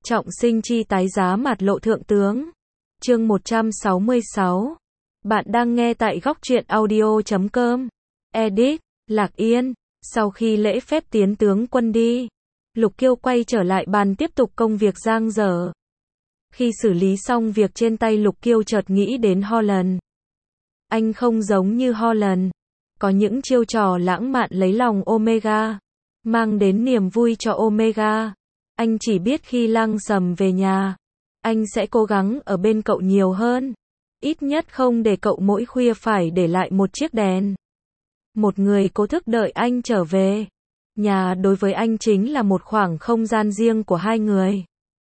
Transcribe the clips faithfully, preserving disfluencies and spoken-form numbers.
Trọng sinh chi tái giá mạt lộ thượng tướng. Chương một trăm sáu mươi sáu. Bạn đang nghe tại góc truyện audio chấm com. Edit, Lạc Yên. Sau khi lễ phép tiến tướng quân đi, Lục Kiêu quay trở lại bàn tiếp tục công việc dang dở. Khi xử lý xong việc trên tay, Lục Kiêu chợt nghĩ đến Holland. Anh không giống như Holland, có những chiêu trò lãng mạn lấy lòng Omega, mang đến niềm vui cho Omega. Anh chỉ biết khi Lăng Sầm về nhà, anh sẽ cố gắng ở bên cậu nhiều hơn. Ít nhất không để cậu mỗi khuya phải để lại một chiếc đèn. Một người cố thức đợi anh trở về. Nhà đối với anh chính là một khoảng không gian riêng của hai người.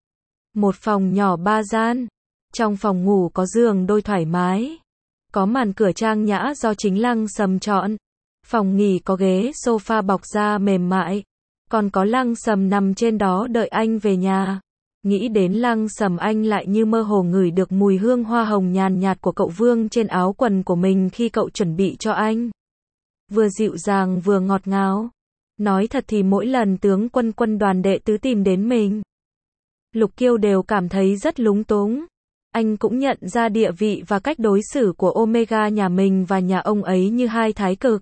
Một phòng nhỏ ba gian. Trong phòng ngủ có giường đôi thoải mái, có màn cửa trang nhã do chính Lăng Sầm chọn. Phòng nghỉ có ghế sofa bọc da mềm mại, còn có Lăng Sầm nằm trên đó đợi anh về nhà. Nghĩ đến Lăng Sầm, anh lại như mơ hồ ngửi được mùi hương hoa hồng nhàn nhạt của cậu Vương trên áo quần của mình khi cậu chuẩn bị cho anh. Vừa dịu dàng vừa ngọt ngào. Nói thật thì mỗi lần tướng quân quân đoàn đệ tứ tìm đến mình, Lục Kiêu đều cảm thấy rất lúng túng. Anh cũng nhận ra địa vị và cách đối xử của Omega nhà mình và nhà ông ấy như hai thái cực.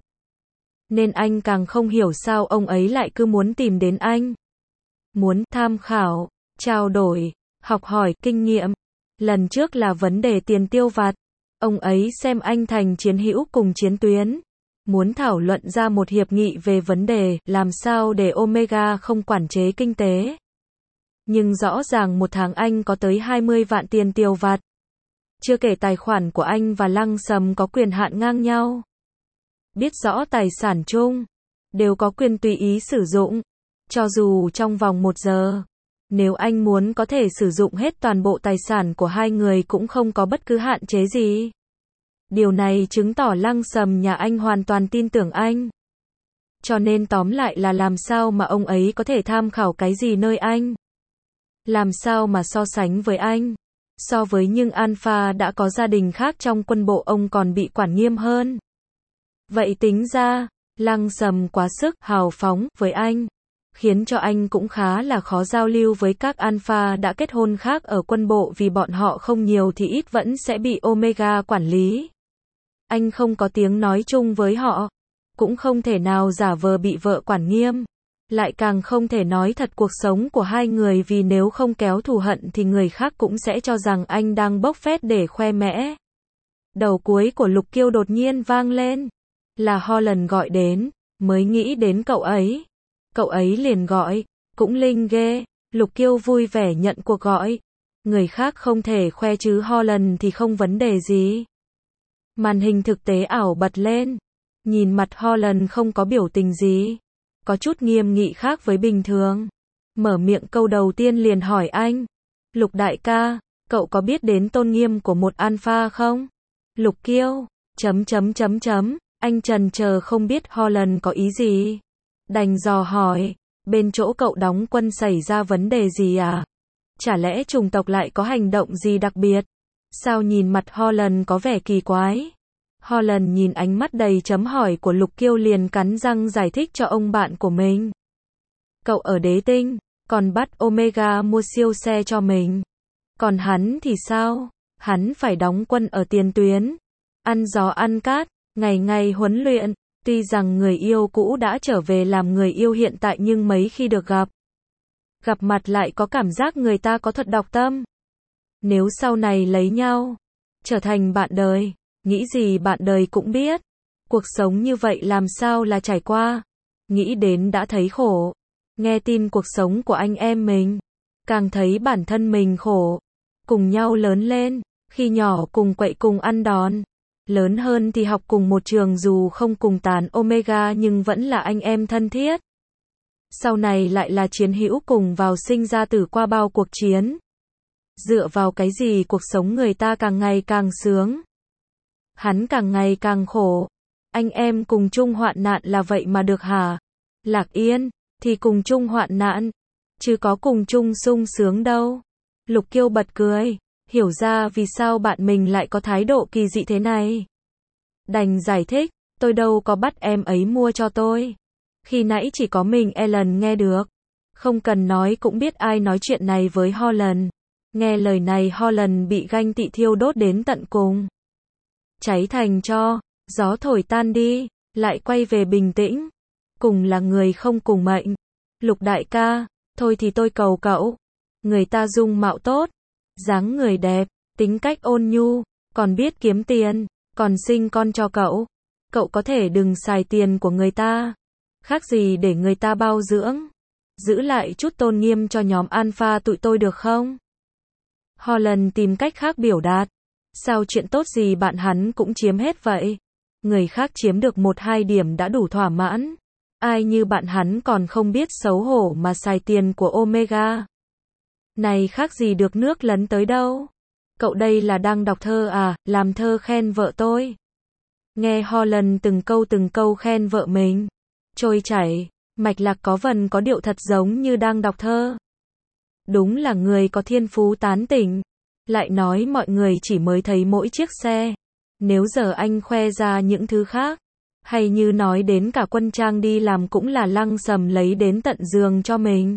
Nên anh càng không hiểu sao ông ấy lại cứ muốn tìm đến anh. Muốn tham khảo, trao đổi, học hỏi kinh nghiệm. Lần trước là vấn đề tiền tiêu vặt. Ông ấy xem anh thành chiến hữu cùng chiến tuyến. Muốn thảo luận ra một hiệp nghị về vấn đề làm sao để Omega không quản chế kinh tế. Nhưng rõ ràng một tháng anh có tới hai mươi vạn tiền tiêu vặt. Chưa kể tài khoản của anh và Lăng Sầm có quyền hạn ngang nhau. Biết rõ tài sản chung, đều có quyền tùy ý sử dụng. Cho dù trong vòng một giờ, nếu anh muốn có thể sử dụng hết toàn bộ tài sản của hai người cũng không có bất cứ hạn chế gì. Điều này chứng tỏ Lăng Sầm nhà anh hoàn toàn tin tưởng anh. Cho nên tóm lại là làm sao mà ông ấy có thể tham khảo cái gì nơi anh? Làm sao mà so sánh với anh? So với những alpha đã có gia đình khác trong quân bộ, ông còn bị quản nghiêm hơn. Vậy tính ra, Lăng Sầm quá sức hào phóng với anh, khiến cho anh cũng khá là khó giao lưu với các alpha đã kết hôn khác ở quân bộ, vì bọn họ không nhiều thì ít vẫn sẽ bị Omega quản lý. Anh không có tiếng nói chung với họ, cũng không thể nào giả vờ bị vợ quản nghiêm, lại càng không thể nói thật cuộc sống của hai người, vì nếu không kéo thù hận thì người khác cũng sẽ cho rằng anh đang bốc phét để khoe mẽ. Đầu cuối của Lục Kiêu đột nhiên vang lên. Là Holland gọi đến, mới nghĩ đến cậu ấy. Cậu ấy liền gọi, cũng linh ghê. Lục Kiêu vui vẻ nhận cuộc gọi. Người khác không thể khoe chứ Holland thì không vấn đề gì. Màn hình thực tế ảo bật lên. Nhìn mặt Holland không có biểu tình gì, có chút nghiêm nghị khác với bình thường. Mở miệng câu đầu tiên liền hỏi anh. Lục đại ca, cậu có biết đến tôn nghiêm của một alpha không? Lục Kiêu, chấm chấm chấm chấm. Anh trần chờ không biết Holland có ý gì. Đành dò hỏi, bên chỗ cậu đóng quân xảy ra vấn đề gì à? Chả lẽ chủng tộc lại có hành động gì đặc biệt? Sao nhìn mặt Holland có vẻ kỳ quái? Holland nhìn ánh mắt đầy chấm hỏi của Lục Kiêu liền cắn răng giải thích cho ông bạn của mình. Cậu ở đế tinh, còn bắt Omega mua siêu xe cho mình. Còn hắn thì sao? Hắn phải đóng quân ở tiền tuyến, ăn gió ăn cát, ngày ngày huấn luyện. Tuy rằng người yêu cũ đã trở về làm người yêu hiện tại, nhưng mấy khi được gặp, gặp mặt lại có cảm giác người ta có thuật đọc tâm. Nếu sau này lấy nhau, trở thành bạn đời, nghĩ gì bạn đời cũng biết. Cuộc sống như vậy làm sao là trải qua. Nghĩ đến đã thấy khổ. Nghe tin cuộc sống của anh em mình, càng thấy bản thân mình khổ. Cùng nhau lớn lên, khi nhỏ cùng quậy cùng ăn đòn. Lớn hơn thì học cùng một trường, dù không cùng tán Omega nhưng vẫn là anh em thân thiết. Sau này lại là chiến hữu cùng vào sinh ra tử qua bao cuộc chiến. Dựa vào cái gì cuộc sống người ta càng ngày càng sướng, hắn càng ngày càng khổ? Anh em cùng chung hoạn nạn là vậy mà được hả? Lạc Yên, thì cùng chung hoạn nạn, chứ có cùng chung sung sướng đâu. Lục Kiêu bật cười, hiểu ra vì sao bạn mình lại có thái độ kỳ dị thế này. Đành giải thích, tôi đâu có bắt em ấy mua cho tôi. Khi nãy chỉ có mình Ellen nghe được. Không cần nói cũng biết ai nói chuyện này với Holland. Nghe lời này Holland bị ganh tị thiêu đốt đến tận cùng. Cháy thành tro, gió thổi tan đi, lại quay về bình tĩnh. Cùng là người không cùng mệnh. Lục đại ca, thôi thì tôi cầu cậu. Người ta dung mạo tốt, dáng người đẹp, tính cách ôn nhu, còn biết kiếm tiền, còn sinh con cho cậu. Cậu có thể đừng xài tiền của người ta. Khác gì để người ta bao dưỡng. Giữ lại chút tôn nghiêm cho nhóm alpha tụi tôi được không? Holland tìm cách khác biểu đạt. Sao chuyện tốt gì bạn hắn cũng chiếm hết vậy? Người khác chiếm được một hai điểm đã đủ thỏa mãn. Ai như bạn hắn còn không biết xấu hổ mà xài tiền của Omega. Này khác gì được nước lấn tới đâu. Cậu đây là đang đọc thơ à, làm thơ khen vợ tôi. Nghe Holland từng câu từng câu khen vợ mình. Trôi chảy, mạch lạc có vần có điệu thật giống như đang đọc thơ. Đúng là người có thiên phú tán tỉnh. Lại nói mọi người chỉ mới thấy mỗi chiếc xe. Nếu giờ anh khoe ra những thứ khác. Hay như nói đến cả quân trang đi làm cũng là lăng sầm lấy đến tận giường cho mình.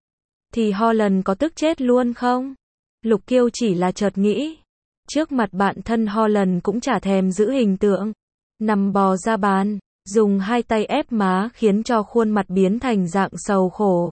Thì Holland có tức chết luôn không? Lục Kiêu chỉ là chợt nghĩ. Trước mặt bạn thân Holland cũng chả thèm giữ hình tượng. Nằm bò ra bàn, dùng hai tay ép má khiến cho khuôn mặt biến thành dạng sầu khổ.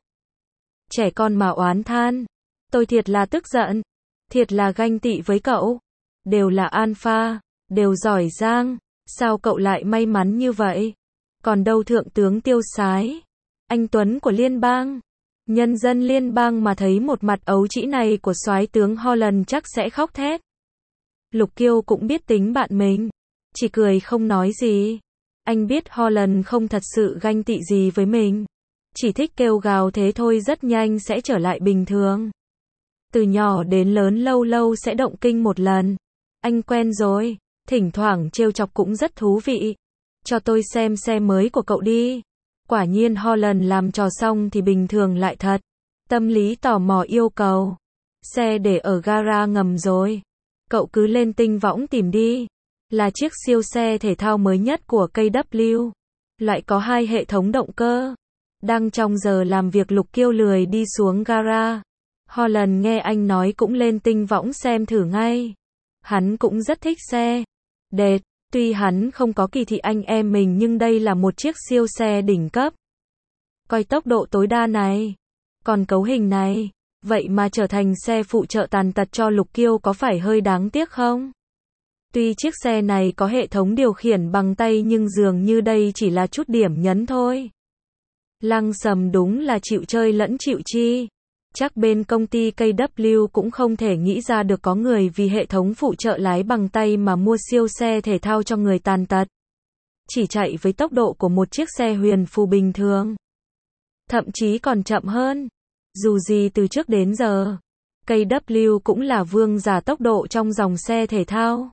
Trẻ con mà oán than. Tôi thiệt là tức giận. Thiệt là ganh tị với cậu. Đều là alpha, đều giỏi giang. Sao cậu lại may mắn như vậy? Còn đâu thượng tướng tiêu sái, anh Tuấn của liên bang. Nhân dân liên bang mà thấy một mặt ấu trĩ này của soái tướng Holland chắc sẽ khóc thét. Lục Kiêu cũng biết tính bạn mình. Chỉ cười không nói gì. Anh biết Holland không thật sự ganh tị gì với mình. Chỉ thích kêu gào thế thôi, rất nhanh sẽ trở lại bình thường. Từ nhỏ đến lớn lâu lâu sẽ động kinh một lần. Anh quen rồi. Thỉnh thoảng trêu chọc cũng rất thú vị. Cho tôi xem xe mới của cậu đi. Quả nhiên Holland làm trò xong thì bình thường lại thật. Tâm lý tò mò yêu cầu. Xe để ở gara ngầm rồi. Cậu cứ lên tinh võng tìm đi. Là chiếc siêu xe thể thao mới nhất của ca vê. Lại có hai hệ thống động cơ. Đang trong giờ làm việc Lục Kiêu lười đi xuống gara. Holland nghe anh nói cũng lên tinh võng xem thử ngay. Hắn cũng rất thích xe. Đệt, tuy hắn không có kỳ thị anh em mình nhưng đây là một chiếc siêu xe đỉnh cấp. Coi tốc độ tối đa này. Còn cấu hình này. Vậy mà trở thành xe phụ trợ tàn tật cho Lục Kiêu có phải hơi đáng tiếc không? Tuy chiếc xe này có hệ thống điều khiển bằng tay nhưng dường như đây chỉ là chút điểm nhấn thôi. Lăng Sầm đúng là chịu chơi lẫn chịu chi. Chắc bên công ty ca vê cũng không thể nghĩ ra được có người vì hệ thống phụ trợ lái bằng tay mà mua siêu xe thể thao cho người tàn tật. Chỉ chạy với tốc độ của một chiếc xe huyền phù bình thường. Thậm chí còn chậm hơn. Dù gì từ trước đến giờ, ca vê cũng là vương giả tốc độ trong dòng xe thể thao.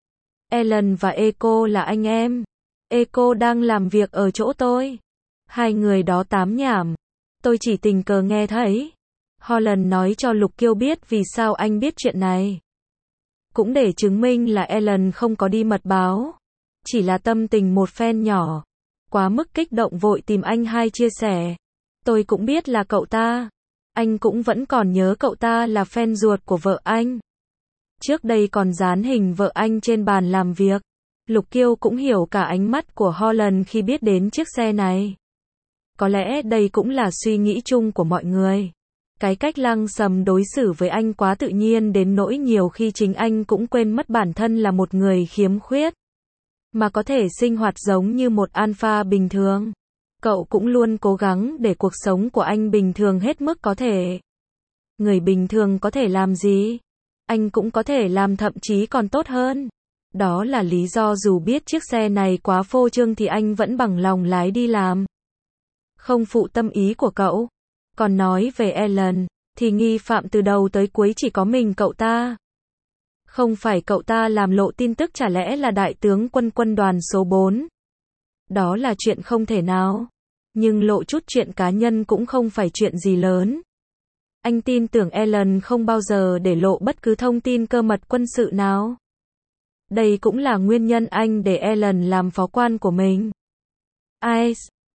Alan và Eco là anh em. Eco đang làm việc ở chỗ tôi. Hai người đó tám nhảm. Tôi chỉ tình cờ nghe thấy. Holland nói cho Lục Kiêu biết vì sao anh biết chuyện này. Cũng để chứng minh là Alan không có đi mật báo. Chỉ là tâm tình một phen nhỏ. Quá mức kích động vội tìm anh hai chia sẻ. Tôi cũng biết là cậu ta. Anh cũng vẫn còn nhớ cậu ta là fan ruột của vợ anh. Trước đây còn dán hình vợ anh trên bàn làm việc. Lục Kiêu cũng hiểu cả ánh mắt của Holland khi biết đến chiếc xe này. Có lẽ đây cũng là suy nghĩ chung của mọi người. Cái cách Lăng Sầm đối xử với anh quá tự nhiên đến nỗi nhiều khi chính anh cũng quên mất bản thân là một người khiếm khuyết. Mà có thể sinh hoạt giống như một alpha bình thường. Cậu cũng luôn cố gắng để cuộc sống của anh bình thường hết mức có thể. Người bình thường có thể làm gì? Anh cũng có thể làm thậm chí còn tốt hơn. Đó là lý do dù biết chiếc xe này quá phô trương thì anh vẫn bằng lòng lái đi làm. Không phụ tâm ý của cậu. Còn nói về Alan, thì nghi phạm từ đầu tới cuối chỉ có mình cậu ta. Không phải cậu ta làm lộ tin tức chả lẽ là đại tướng quân quân đoàn số bốn. Đó là chuyện không thể nào. Nhưng lộ chút chuyện cá nhân cũng không phải chuyện gì lớn. Anh tin tưởng Alan không bao giờ để lộ bất cứ thông tin cơ mật quân sự nào. Đây cũng là nguyên nhân anh để Alan làm phó quan của mình. Ice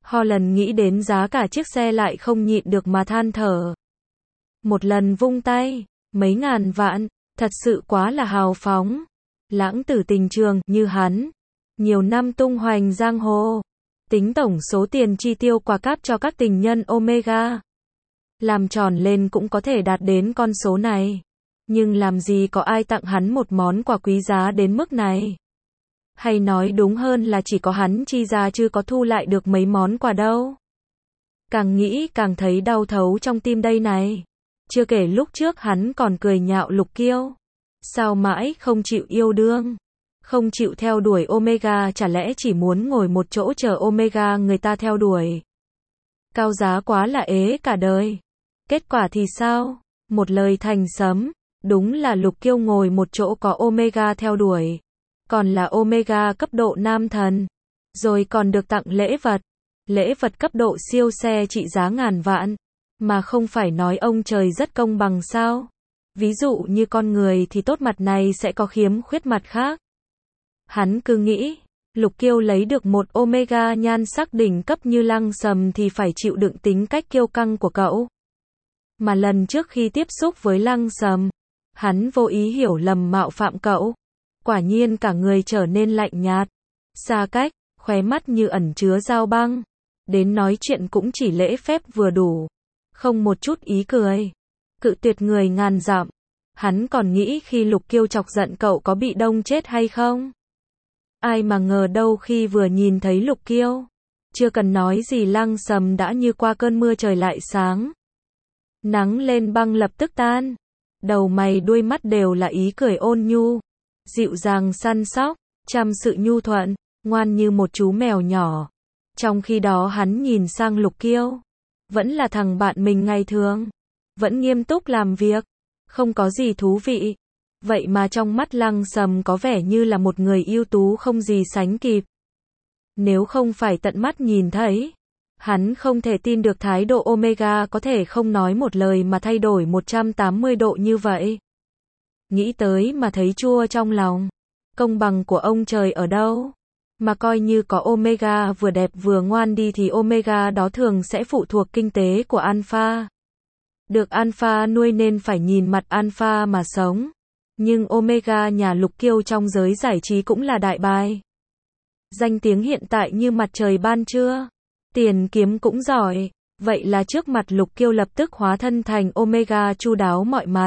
Holland nghĩ đến giá cả chiếc xe lại không nhịn được mà than thở. Một lần vung tay, mấy ngàn vạn, thật sự quá là hào phóng. Lãng tử tình trường, như hắn, nhiều năm tung hoành giang hồ. Tính tổng số tiền chi tiêu quà cáp cho các tình nhân Omega. Làm tròn lên cũng có thể đạt đến con số này. Nhưng làm gì có ai tặng hắn một món quà quý giá đến mức này. Hay nói đúng hơn là chỉ có hắn chi ra chứ có thu lại được mấy món quà đâu. Càng nghĩ càng thấy đau thấu trong tim đây này. Chưa kể lúc trước hắn còn cười nhạo Lục Kiêu. Sao mãi không chịu yêu đương. Không chịu theo đuổi Omega, chả lẽ chỉ muốn ngồi một chỗ chờ Omega người ta theo đuổi. Cao giá quá là ế cả đời. Kết quả thì sao? Một lời thành sấm. Đúng là Lục Kiêu ngồi một chỗ có Omega theo đuổi. Còn là Omega cấp độ nam thần. Rồi còn được tặng lễ vật. Lễ vật cấp độ siêu xe trị giá ngàn vạn. Mà không phải nói ông trời rất công bằng sao? Ví dụ như con người thì tốt mặt này sẽ có khiếm khuyết mặt khác. Hắn cứ nghĩ, Lục Kiêu lấy được một Omega nhan sắc đỉnh cấp như Lăng Sầm thì phải chịu đựng tính cách kiêu căng của cậu. Mà lần trước khi tiếp xúc với Lăng Sầm, hắn vô ý hiểu lầm mạo phạm cậu. Quả nhiên cả người trở nên lạnh nhạt, xa cách, khóe mắt như ẩn chứa dao băng. Đến nói chuyện cũng chỉ lễ phép vừa đủ, không một chút ý cười. Cự tuyệt người ngàn dặm. Hắn còn nghĩ khi Lục Kiêu chọc giận cậu có bị đông chết hay không. Ai mà ngờ đâu khi vừa nhìn thấy Lục Kiêu, chưa cần nói gì Lăng Sầm đã như qua cơn mưa trời lại sáng. Nắng lên băng lập tức tan. Đầu mày đuôi mắt đều là ý cười ôn nhu, dịu dàng săn sóc, chăm sự nhu thuận, ngoan như một chú mèo nhỏ. Trong khi đó hắn nhìn sang Lục Kiêu, vẫn là thằng bạn mình ngày thường, vẫn nghiêm túc làm việc, không có gì thú vị. Vậy mà trong mắt Lăng Sầm có vẻ như là một người ưu tú không gì sánh kịp. Nếu không phải tận mắt nhìn thấy, hắn không thể tin được thái độ Omega có thể không nói một lời mà thay đổi một trăm tám mươi độ như vậy. Nghĩ tới mà thấy chua trong lòng. Công bằng của ông trời ở đâu? Mà coi như có Omega vừa đẹp vừa ngoan đi thì Omega đó thường sẽ phụ thuộc kinh tế của Alpha. Được Alpha nuôi nên phải nhìn mặt Alpha mà sống. Nhưng Omega nhà Lục Kiêu trong giới giải trí cũng là đại bài. Danh tiếng hiện tại như mặt trời ban trưa. Tiền kiếm cũng giỏi. Vậy là trước mặt Lục Kiêu lập tức hóa thân thành Omega chu đáo mọi mặt.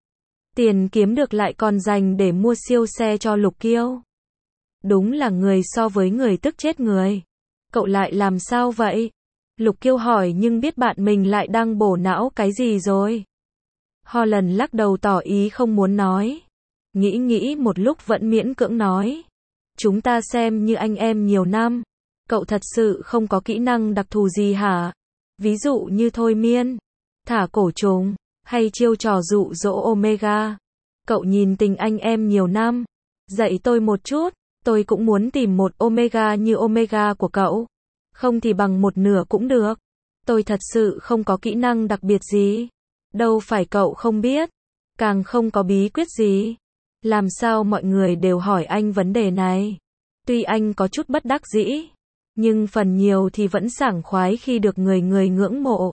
Tiền kiếm được lại còn dành để mua siêu xe cho Lục Kiêu. Đúng là người so với người tức chết người. Cậu lại làm sao vậy? Lục Kiêu hỏi nhưng biết bạn mình lại đang bổ não cái gì rồi. Holland lắc đầu tỏ ý không muốn nói. Nghĩ nghĩ một lúc vẫn miễn cưỡng nói. Chúng ta xem như anh em nhiều năm. Cậu thật sự không có kỹ năng đặc thù gì hả? Ví dụ như thôi miên, thả cổ trùng, hay chiêu trò dụ dỗ Omega. Cậu nhìn tình anh em nhiều năm. Dạy tôi một chút, tôi cũng muốn tìm một Omega như Omega của cậu. Không thì bằng một nửa cũng được. Tôi thật sự không có kỹ năng đặc biệt gì. Đâu phải cậu không biết. Càng không có bí quyết gì. Làm sao mọi người đều hỏi anh vấn đề này. Tuy anh có chút bất đắc dĩ, nhưng phần nhiều thì vẫn sảng khoái khi được người người ngưỡng mộ.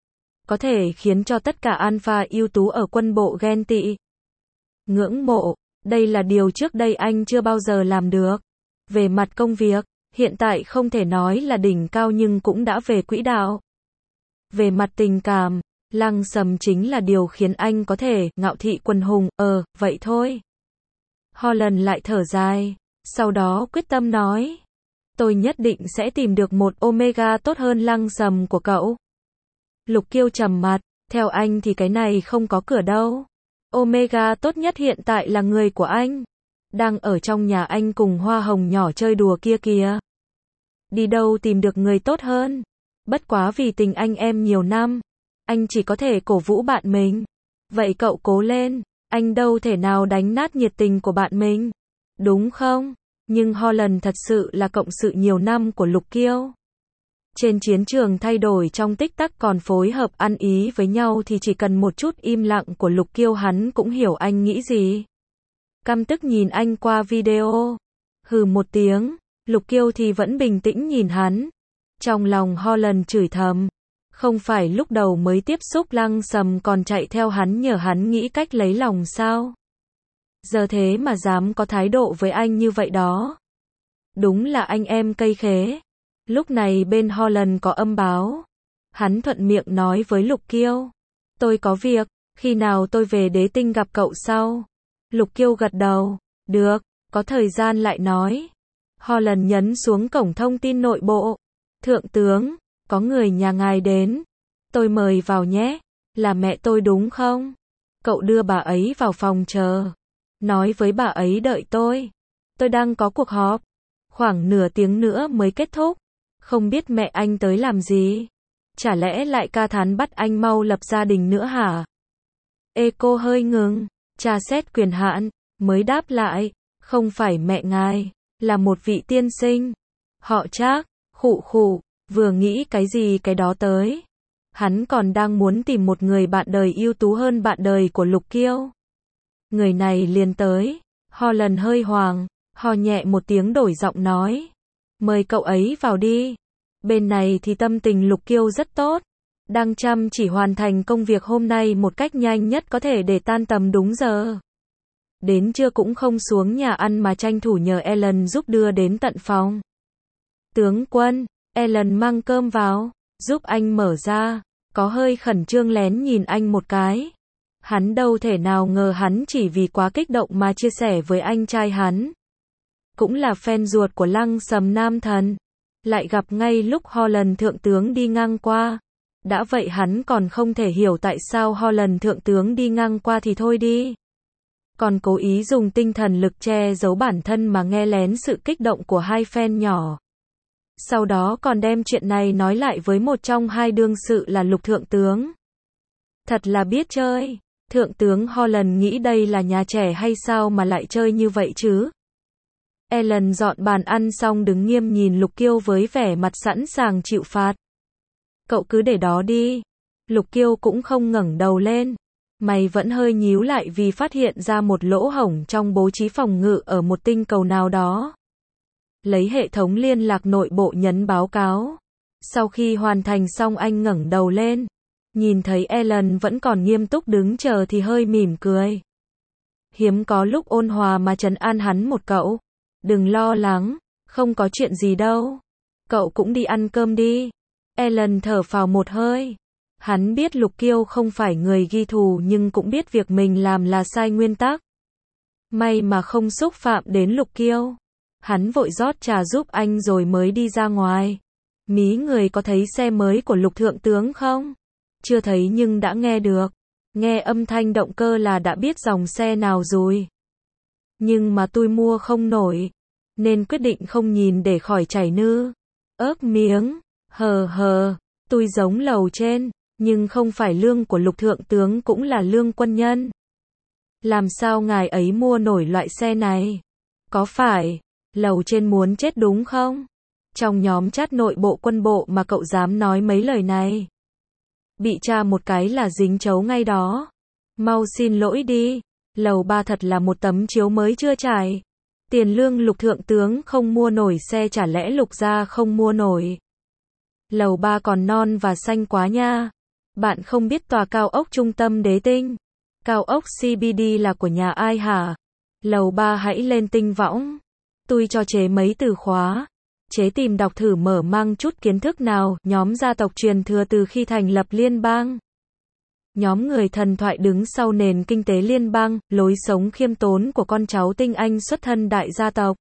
Có thể khiến cho tất cả Alpha ưu tú ở quân bộ ghen tị. Ngưỡng mộ, đây là điều trước đây anh chưa bao giờ làm được. Về mặt công việc, hiện tại không thể nói là đỉnh cao nhưng cũng đã về quỹ đạo. Về mặt tình cảm, Lăng Sầm chính là điều khiến anh có thể ngạo thị quần hùng, ờ, vậy thôi. Holland lại thở dài, sau đó quyết tâm nói. Tôi nhất định sẽ tìm được một Omega tốt hơn Lăng Sầm của cậu. Lục Kiêu trầm mặt, theo anh thì cái này không có cửa đâu. Omega tốt nhất hiện tại là người của anh. Đang ở trong nhà anh cùng hoa hồng nhỏ chơi đùa kia kìa. Đi đâu tìm được người tốt hơn. Bất quá vì tình anh em nhiều năm, anh chỉ có thể cổ vũ bạn mình. Vậy cậu cố lên, anh đâu thể nào đánh nát nhiệt tình của bạn mình. Đúng không? Nhưng Holland thật sự là cộng sự nhiều năm của Lục Kiêu. Trên chiến trường thay đổi trong tích tắc còn phối hợp ăn ý với nhau thì chỉ cần một chút im lặng của Lục Kiêu hắn cũng hiểu anh nghĩ gì. Căm tức nhìn anh qua video. Hừ một tiếng, Lục Kiêu thì vẫn bình tĩnh nhìn hắn. Trong lòng Holland chửi thầm. Không phải lúc đầu mới tiếp xúc Lăng Sầm còn chạy theo hắn nhờ hắn nghĩ cách lấy lòng sao? Giờ thế mà dám có thái độ với anh như vậy đó. Đúng là anh em cây khế. Lúc này bên Holland có âm báo. Hắn thuận miệng nói với Lục Kiêu. Tôi có việc, khi nào tôi về Đế Tinh gặp cậu sau? Lục Kiêu gật đầu. Được, có thời gian lại nói. Holland nhấn xuống cổng thông tin nội bộ. Thượng tướng, có người nhà ngài đến. Tôi mời vào nhé. Là mẹ tôi đúng không? Cậu đưa bà ấy vào phòng chờ. Nói với bà ấy đợi tôi. Tôi đang có cuộc họp. Khoảng nửa tiếng nữa mới kết thúc. Không biết mẹ anh tới làm gì? Chả lẽ lại ca thán bắt anh mau lập gia đình nữa hả? Ê cô hơi ngừng. Tra xét quyền hạn. Mới đáp lại. Không phải mẹ ngài. Là một vị tiên sinh. Họ Trác. Khụ khụ. Vừa nghĩ cái gì cái đó tới. Hắn còn đang muốn tìm một người bạn đời ưu tú hơn bạn đời của Lục Kiêu. Người này liền tới. Holland hơi hoàng. Ho nhẹ một tiếng đổi giọng nói. Mời cậu ấy vào đi. Bên này thì tâm tình Lục Kiêu rất tốt. Đang chăm chỉ hoàn thành công việc hôm nay một cách nhanh nhất có thể để tan tầm đúng giờ. Đến trưa cũng không xuống nhà ăn mà tranh thủ nhờ Ellen giúp đưa đến tận phòng. Tướng quân, Ellen mang cơm vào, giúp anh mở ra, có hơi khẩn trương lén nhìn anh một cái. Hắn đâu thể nào ngờ hắn chỉ vì quá kích động mà chia sẻ với anh trai hắn. Cũng là fan ruột của Lăng Sầm Nam Thần. Lại gặp ngay lúc Holland thượng tướng đi ngang qua. Đã vậy hắn còn không thể hiểu tại sao Holland thượng tướng đi ngang qua thì thôi đi. Còn cố ý dùng tinh thần lực che giấu bản thân mà nghe lén sự kích động của hai fan nhỏ. Sau đó còn đem chuyện này nói lại với một trong hai đương sự là Lục thượng tướng. Thật là biết chơi. Thượng tướng Holland nghĩ đây là nhà trẻ hay sao mà lại chơi như vậy chứ? Ellen dọn bàn ăn xong đứng nghiêm nhìn Lục Kiêu với vẻ mặt sẵn sàng chịu phạt. Cậu cứ để đó đi. Lục Kiêu cũng không ngẩng đầu lên. Mày vẫn hơi nhíu lại vì phát hiện ra một lỗ hổng trong bố trí phòng ngự ở một tinh cầu nào đó. Lấy hệ thống liên lạc nội bộ nhấn báo cáo. Sau khi hoàn thành xong anh ngẩng đầu lên. Nhìn thấy Ellen vẫn còn nghiêm túc đứng chờ thì hơi mỉm cười. Hiếm có lúc ôn hòa mà trấn an hắn một cậu. Đừng lo lắng, không có chuyện gì đâu. Cậu cũng đi ăn cơm đi. Ellen thở phào một hơi. Hắn biết Lục Kiêu không phải người ghi thù nhưng cũng biết việc mình làm là sai nguyên tắc. May mà không xúc phạm đến Lục Kiêu. Hắn vội rót trà giúp anh rồi mới đi ra ngoài. Mí người có thấy xe mới của Lục thượng tướng không? Chưa thấy nhưng đã nghe được. Nghe âm thanh động cơ là đã biết dòng xe nào rồi. Nhưng mà tôi mua không nổi. Nên quyết định không nhìn để khỏi chảy nư. Ớp miếng. Hờ hờ. Tôi giống lầu trên. Nhưng không phải lương của Lục thượng tướng cũng là lương quân nhân. Làm sao ngài ấy mua nổi loại xe này? Có phải lầu trên muốn chết đúng không? Trong nhóm chat nội bộ quân bộ mà cậu dám nói mấy lời này. Bị tra một cái là dính chấu ngay đó. Mau xin lỗi đi. Lầu ba thật là một tấm chiếu mới chưa trải. Tiền lương Lục thượng tướng không mua nổi xe chả lẽ Lục gia không mua nổi. Lầu ba còn non và xanh quá nha. Bạn không biết tòa cao ốc trung tâm Đế Tinh. Cao ốc xê bê đê là của nhà ai hả? Lầu ba hãy lên tinh võng. Tôi cho chế mấy từ khóa. Chế tìm đọc thử mở mang chút kiến thức nào. Nhóm gia tộc truyền thừa từ khi thành lập liên bang. Nhóm người thần thoại đứng sau nền kinh tế liên bang. Lối sống khiêm tốn của con cháu tinh anh xuất thân đại gia tộc.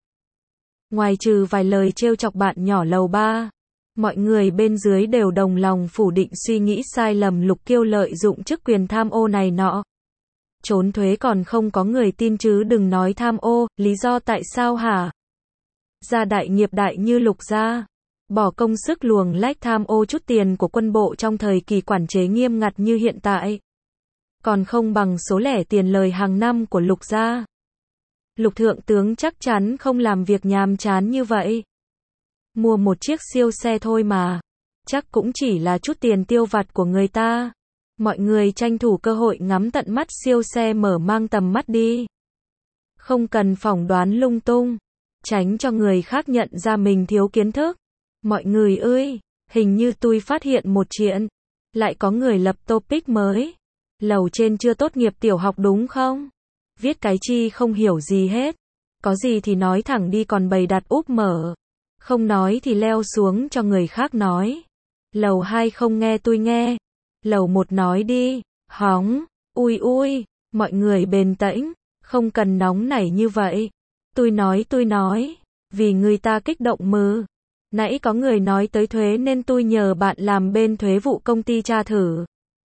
Ngoài trừ vài lời trêu chọc bạn nhỏ lầu ba. Mọi người bên dưới đều đồng lòng phủ định suy nghĩ sai lầm Lục Kiêu lợi dụng chức quyền tham ô này nọ. Trốn thuế còn không có người tin chứ đừng nói tham ô, lý do tại sao hả? Gia đại nghiệp đại như Lục gia. Bỏ công sức luồng lách tham ô chút tiền của quân bộ trong thời kỳ quản chế nghiêm ngặt như hiện tại. Còn không bằng số lẻ tiền lời hàng năm của Lục gia. Lục thượng tướng chắc chắn không làm việc nhàm chán như vậy. Mua một chiếc siêu xe thôi mà. Chắc cũng chỉ là chút tiền tiêu vặt của người ta. Mọi người tranh thủ cơ hội ngắm tận mắt siêu xe mở mang tầm mắt đi. Không cần phỏng đoán lung tung. Tránh cho người khác nhận ra mình thiếu kiến thức. Mọi người ơi! Hình như tôi phát hiện một chuyện. Lại có người lập topic mới. Lầu trên chưa tốt nghiệp tiểu học đúng không? Viết cái chi không hiểu gì hết. Có gì thì nói thẳng đi còn bày đặt úp mở. Không nói thì leo xuống cho người khác nói. Lầu hai không nghe tôi nghe. Lầu một nói đi. Hóng. Ui ui. Mọi người bền tĩnh. Không cần nóng nảy như vậy. Tôi nói tôi nói. Vì người ta kích động mừ. Nãy có người nói tới thuế nên tôi nhờ bạn làm bên thuế vụ công ty tra thử.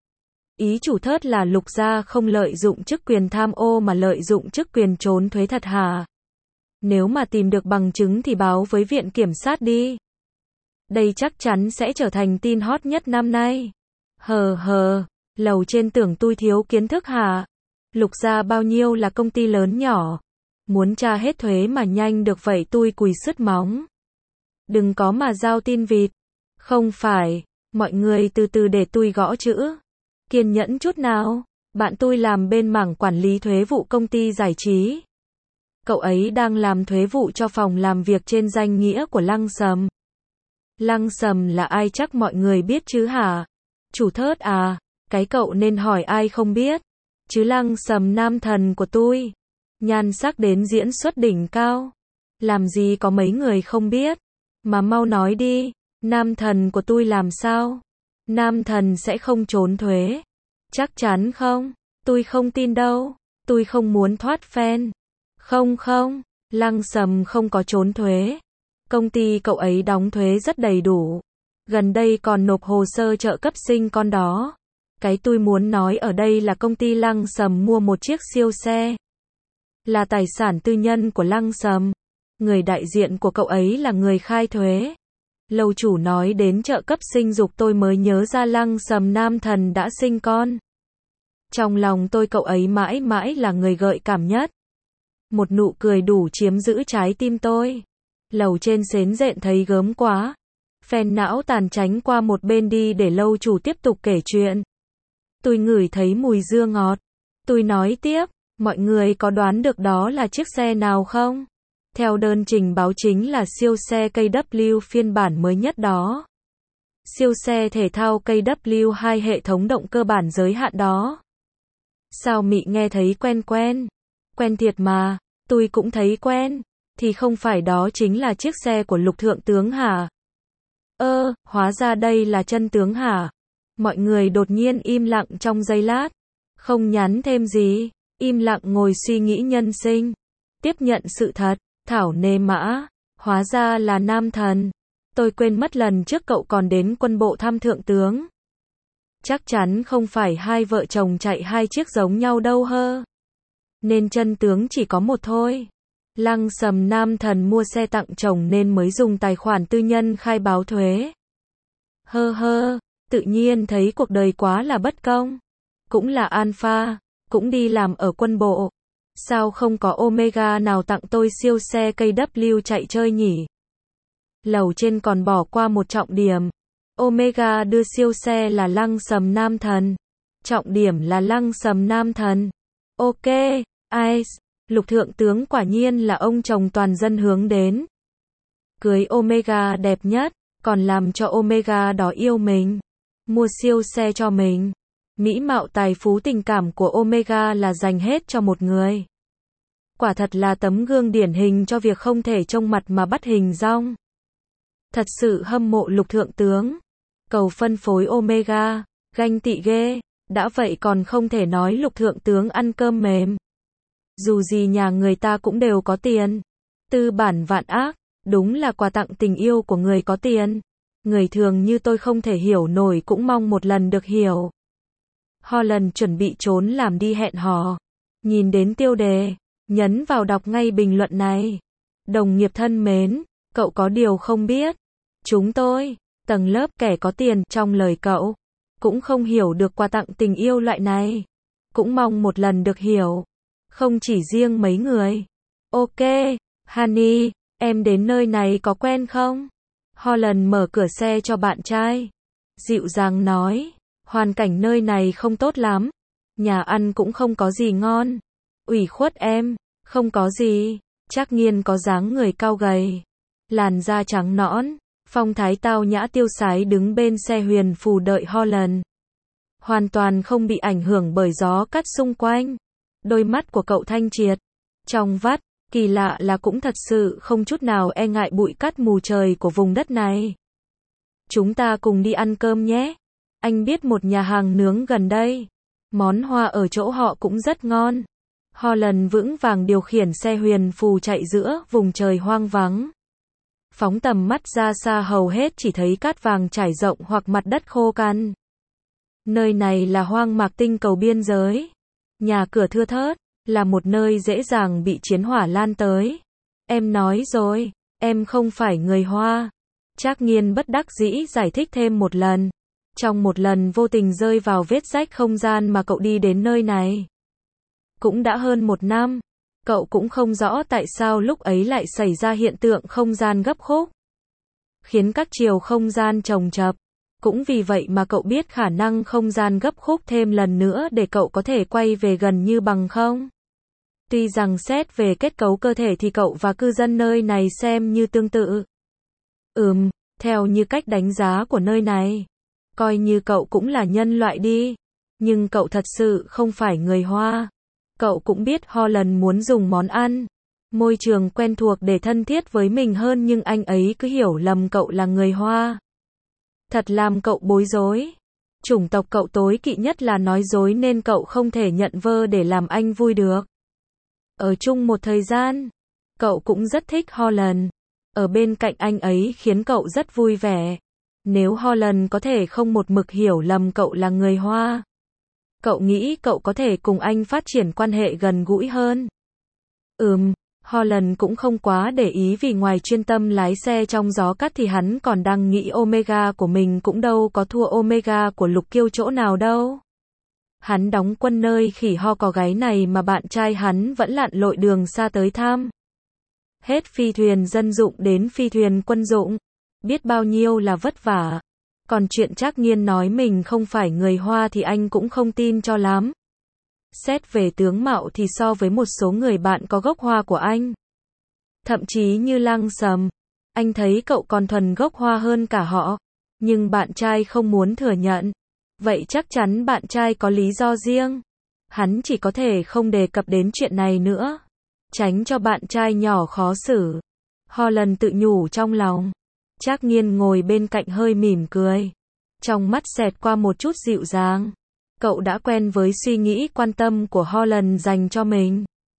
Ý chủ thớt là Lục gia không lợi dụng chức quyền tham ô mà lợi dụng chức quyền trốn thuế thật hả? Nếu mà tìm được bằng chứng thì báo với viện kiểm sát đi. Đây chắc chắn sẽ trở thành tin hot nhất năm nay. Hờ hờ, lầu trên tưởng tôi thiếu kiến thức hả? Lục gia bao nhiêu là công ty lớn nhỏ. Muốn tra hết thuế mà nhanh được vậy tôi cùi sứt móng. Đừng có mà giao tin vịt. Không phải, mọi người từ từ để tôi gõ chữ. Kiên nhẫn chút nào. Bạn tôi làm bên mảng quản lý thuế vụ công ty giải trí. Cậu ấy đang làm thuế vụ cho phòng làm việc trên danh nghĩa của Lăng Sầm. Lăng Sầm là ai chắc mọi người biết chứ hả? Chủ thớt à, cái cậu nên hỏi ai không biết. Chứ Lăng Sầm nam thần của tôi. Nhan sắc đến diễn xuất đỉnh cao. Làm gì có mấy người không biết. Mà mau nói đi, nam thần của tôi làm sao? Nam thần sẽ không trốn thuế. Chắc chắn không? Tôi không tin đâu. Tôi không muốn thoát fan. Không không, Lăng Sầm không có trốn thuế. Công ty cậu ấy đóng thuế rất đầy đủ. Gần đây còn nộp hồ sơ trợ cấp sinh con đó. Cái tôi muốn nói ở đây là công ty Lăng Sầm mua một chiếc siêu xe. Là tài sản tư nhân của Lăng Sầm. Người đại diện của cậu ấy là người khai thuế. Lầu chủ nói đến trợ cấp sinh dục tôi mới nhớ ra Lăng Sầm nam thần đã sinh con. Trong lòng tôi cậu ấy mãi mãi là người gợi cảm nhất. Một nụ cười đủ chiếm giữ trái tim tôi. Lầu trên xến rện thấy gớm quá. Phèn não tàn tránh qua một bên đi để lâu chủ tiếp tục kể chuyện. Tôi ngửi thấy mùi dưa ngọt. Tôi nói tiếp, mọi người có đoán được đó là chiếc xe nào không? Theo đơn trình báo chính là siêu xe ca vê phiên bản mới nhất đó. Siêu xe thể thao ca vê hai hệ thống động cơ bản giới hạn đó. Sao mị nghe thấy quen quen? Quen thiệt mà, tôi cũng thấy quen. Thì không phải đó chính là chiếc xe của Lục Thượng Tướng hả? Ơ, hóa ra đây là chân tướng hả? Mọi người đột nhiên im lặng trong giây lát. Không nhắn thêm gì. Im lặng ngồi suy nghĩ nhân sinh. Tiếp nhận sự thật. Thảo nê mã. Hóa ra là nam thần. Tôi quên mất lần trước cậu còn đến quân bộ thăm Thượng Tướng. Chắc chắn không phải hai vợ chồng chạy hai chiếc giống nhau đâu hơ. Nên chân tướng chỉ có một thôi. Lăng Sầm nam thần mua xe tặng chồng nên mới dùng tài khoản tư nhân khai báo thuế. Hơ hơ, tự nhiên thấy cuộc đời quá là bất công. Cũng là alpha, cũng đi làm ở quân bộ. Sao không có Omega nào tặng tôi siêu xe ca vê chạy chơi nhỉ? Lầu trên còn bỏ qua một trọng điểm. Omega đưa siêu xe là Lăng Sầm nam thần. Trọng điểm là Lăng Sầm nam thần. Ok, Ice. Lục Thượng Tướng quả nhiên là ông chồng toàn dân hướng đến. Cưới Omega đẹp nhất, còn làm cho Omega đó yêu mình. Mua siêu xe cho mình. Mỹ mạo tài phú tình cảm của Omega là dành hết cho một người. Quả thật là tấm gương điển hình cho việc không thể trông mặt mà bắt hình dong. Thật sự hâm mộ Lục Thượng Tướng. Cầu phân phối Omega, ganh tị ghê. Đã vậy còn không thể nói Lục Thượng Tướng ăn cơm mềm. Dù gì nhà người ta cũng đều có tiền. Tư bản vạn ác, đúng là quà tặng tình yêu của người có tiền. Người thường như tôi không thể hiểu nổi cũng mong một lần được hiểu. Holland chuẩn bị trốn làm đi hẹn hò. Nhìn đến tiêu đề, nhấn vào đọc ngay bình luận này. Đồng nghiệp thân mến, cậu có điều không biết. Chúng tôi, tầng lớp kẻ có tiền trong lời cậu, cũng không hiểu được quà tặng tình yêu loại này. Cũng mong một lần được hiểu. Không chỉ riêng mấy người. Ok, Honey, em đến nơi này có quen không? Holland mở cửa xe cho bạn trai. Dịu dàng nói, hoàn cảnh nơi này không tốt lắm. Nhà ăn cũng không có gì ngon. Ủy khuất em, không có gì. Trác Nghiên có dáng người cao gầy. Làn da trắng nõn. Phong thái tao nhã tiêu sái đứng bên xe huyền phù đợi Holland. Hoàn toàn không bị ảnh hưởng bởi gió cát xung quanh. Đôi mắt của cậu thanh triệt, trong vắt, kỳ lạ là cũng thật sự không chút nào e ngại bụi cát mù trời của vùng đất này. Chúng ta cùng đi ăn cơm nhé. Anh biết một nhà hàng nướng gần đây. Món hoa ở chỗ họ cũng rất ngon. Holland vững vàng điều khiển xe huyền phù chạy giữa vùng trời hoang vắng. Phóng tầm mắt ra xa hầu hết chỉ thấy cát vàng trải rộng hoặc mặt đất khô cằn. Nơi này là hoang mạc tinh cầu biên giới. Nhà cửa thưa thớt, là một nơi dễ dàng bị chiến hỏa lan tới. Em nói rồi, em không phải người Hoa. Trác Nghiên bất đắc dĩ giải thích thêm một lần. Trong một lần vô tình rơi vào vết rách không gian mà cậu đi đến nơi này. Cũng đã hơn một năm. Cậu cũng không rõ tại sao lúc ấy lại xảy ra hiện tượng không gian gấp khúc. Khiến các chiều không gian chồng chập. Cũng vì vậy mà cậu biết khả năng không gian gấp khúc thêm lần nữa để cậu có thể quay về gần như bằng không. Tuy rằng xét về kết cấu cơ thể thì cậu và cư dân nơi này xem như tương tự. Ừm, theo như cách đánh giá của nơi này. Coi như cậu cũng là nhân loại đi. Nhưng cậu thật sự không phải người Hoa. Cậu cũng biết Holland muốn dùng món ăn, môi trường quen thuộc để thân thiết với mình hơn nhưng anh ấy cứ hiểu lầm cậu là người Hoa. Thật làm cậu bối rối. Chủng tộc cậu tối kỵ nhất là nói dối nên cậu không thể nhận vơ để làm anh vui được. Ở chung một thời gian, cậu cũng rất thích Holland. Ở bên cạnh anh ấy khiến cậu rất vui vẻ. Nếu Holland có thể không một mực hiểu lầm cậu là người Hoa, cậu nghĩ cậu có thể cùng anh phát triển quan hệ gần gũi hơn. Ừm, Holland cũng không quá để ý vì ngoài chuyên tâm lái xe trong gió cát thì hắn còn đang nghĩ Omega của mình cũng đâu có thua Omega của Lục Kiêu chỗ nào đâu. Hắn đóng quân nơi khỉ ho có gáy này mà bạn trai hắn vẫn lặn lội đường xa tới thăm. Hết phi thuyền dân dụng đến phi thuyền quân dụng, biết bao nhiêu là vất vả. Còn chuyện Trác Nghiên nói mình không phải người Hoa thì anh cũng không tin cho lắm. Xét về tướng mạo thì so với một số người bạn có gốc Hoa của anh, thậm chí như Lăng Sầm, anh thấy cậu còn thuần gốc Hoa hơn cả họ. Nhưng bạn trai không muốn thừa nhận. Vậy chắc chắn bạn trai có lý do riêng. Hắn chỉ có thể không đề cập đến chuyện này nữa, tránh cho bạn trai nhỏ khó xử. Holland tự nhủ trong lòng. Trác Nghiên ngồi bên cạnh hơi mỉm cười. Trong mắt xẹt qua một chút dịu dàng. Cậu đã quen với suy nghĩ quan tâm của Holland dành cho mình.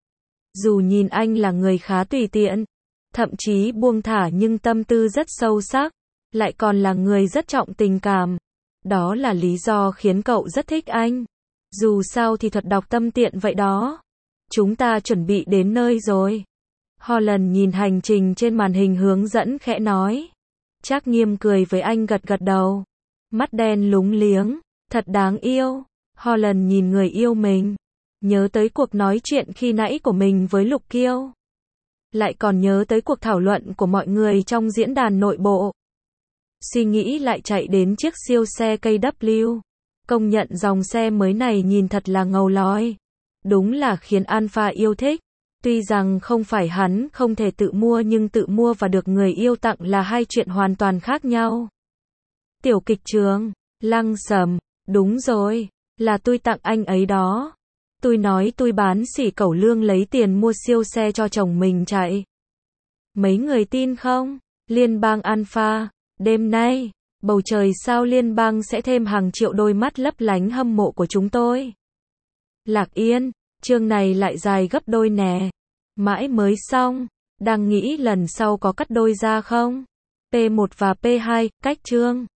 Dù nhìn anh là người khá tùy tiện, thậm chí buông thả nhưng tâm tư rất sâu sắc, lại còn là người rất trọng tình cảm. Đó là lý do khiến cậu rất thích anh. Dù sao thì thuật đọc tâm tiện vậy đó. Chúng ta chuẩn bị đến nơi rồi. Holland nhìn hành trình trên màn hình hướng dẫn khẽ nói. Trác Nghiêm cười với anh gật gật đầu. Mắt đen lúng liếng. Thật đáng yêu. Holland nhìn người yêu mình. Nhớ tới cuộc nói chuyện khi nãy của mình với Lục Kiêu. Lại còn nhớ tới cuộc thảo luận của mọi người trong diễn đàn nội bộ. Suy nghĩ lại chạy đến chiếc siêu xe ca vê. Công nhận dòng xe mới này nhìn thật là ngầu lòi. Đúng là khiến Alpha yêu thích. Tuy rằng không phải hắn không thể tự mua nhưng tự mua và được người yêu tặng là hai chuyện hoàn toàn khác nhau. Tiểu kịch trường, Lăng Sầm, đúng rồi, là tôi tặng anh ấy đó. Tôi nói tôi bán xỉ cẩu lương lấy tiền mua siêu xe cho chồng mình chạy. Mấy người tin không? Liên bang Alpha, đêm nay, bầu trời sao liên bang sẽ thêm hàng triệu đôi mắt lấp lánh hâm mộ của chúng tôi. Lạc Yên, chương này lại dài gấp đôi nè. Mãi mới xong, đang nghĩ lần sau có cắt đôi ra không? P một và P hai, cách chương.